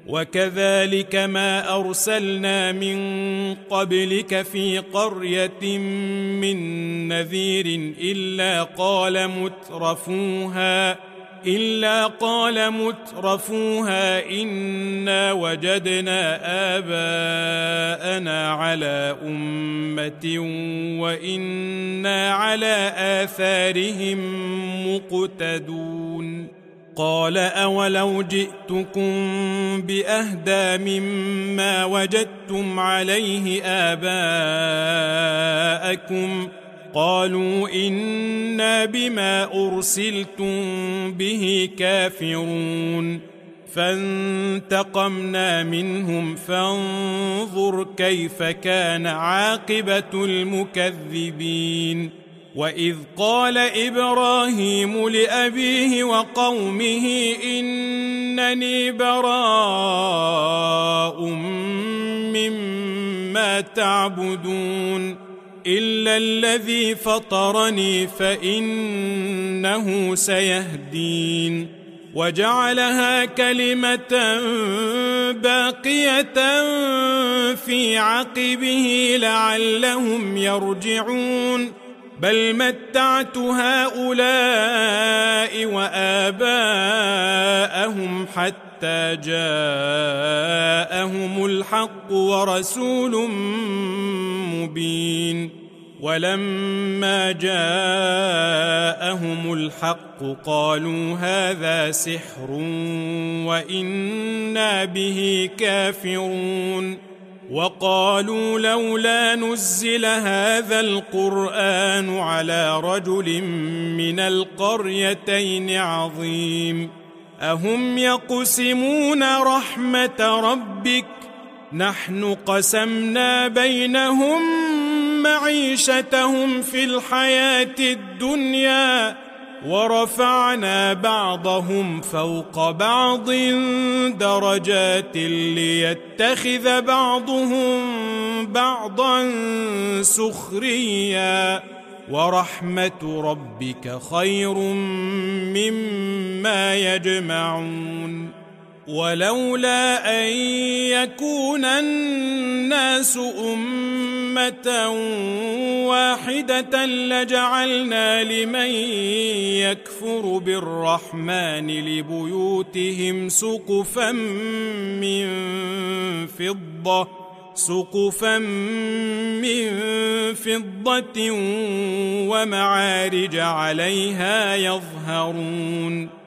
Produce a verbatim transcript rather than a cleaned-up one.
وكذلك ما أرسلنا من قبلك في قرية من نذير إلا قال مترفوها إلا قال مترفوها إنا وجدنا آباءنا على أمة وإنا على آثارهم مقتدون قال أولو جئتكم بأهدى مما وجدتم عليه آباءكم قالوا إنا بما أرسلتم به كافرون فانتقمنا منهم فانظر كيف كان عاقبة المكذبين وإذ قال إبراهيم لأبيه وقومه إنني براء مما تعبدون إلا الذي فطرني فإنه سيهدين وجعلها كلمة باقية في عقبه لعلهم يرجعون بل متعت هؤلاء وآباءهم حتى جاءهم الحق ورسول مبين ولما جاءهم الحق قالوا هذا سحر وإنا به كافرون وقالوا لولا نزل هذا القرآن على رجل من القريتين عظيم أهم يقسمون رحمة ربك نحن قسمنا بينهم معيشتهم في الحياة الدنيا ورفعنا بعضهم فوق بعض درجات ليتخذ بعضهم بعضا سخريا ورحمة ربك خير مما يجمعون ولولا أن يكون الناس أمة واحدة لجعلنا لمن يكفر بالرحمن لبيوتهم سقفا من فضة سقفا من فضة ومعارج عليها يظهرون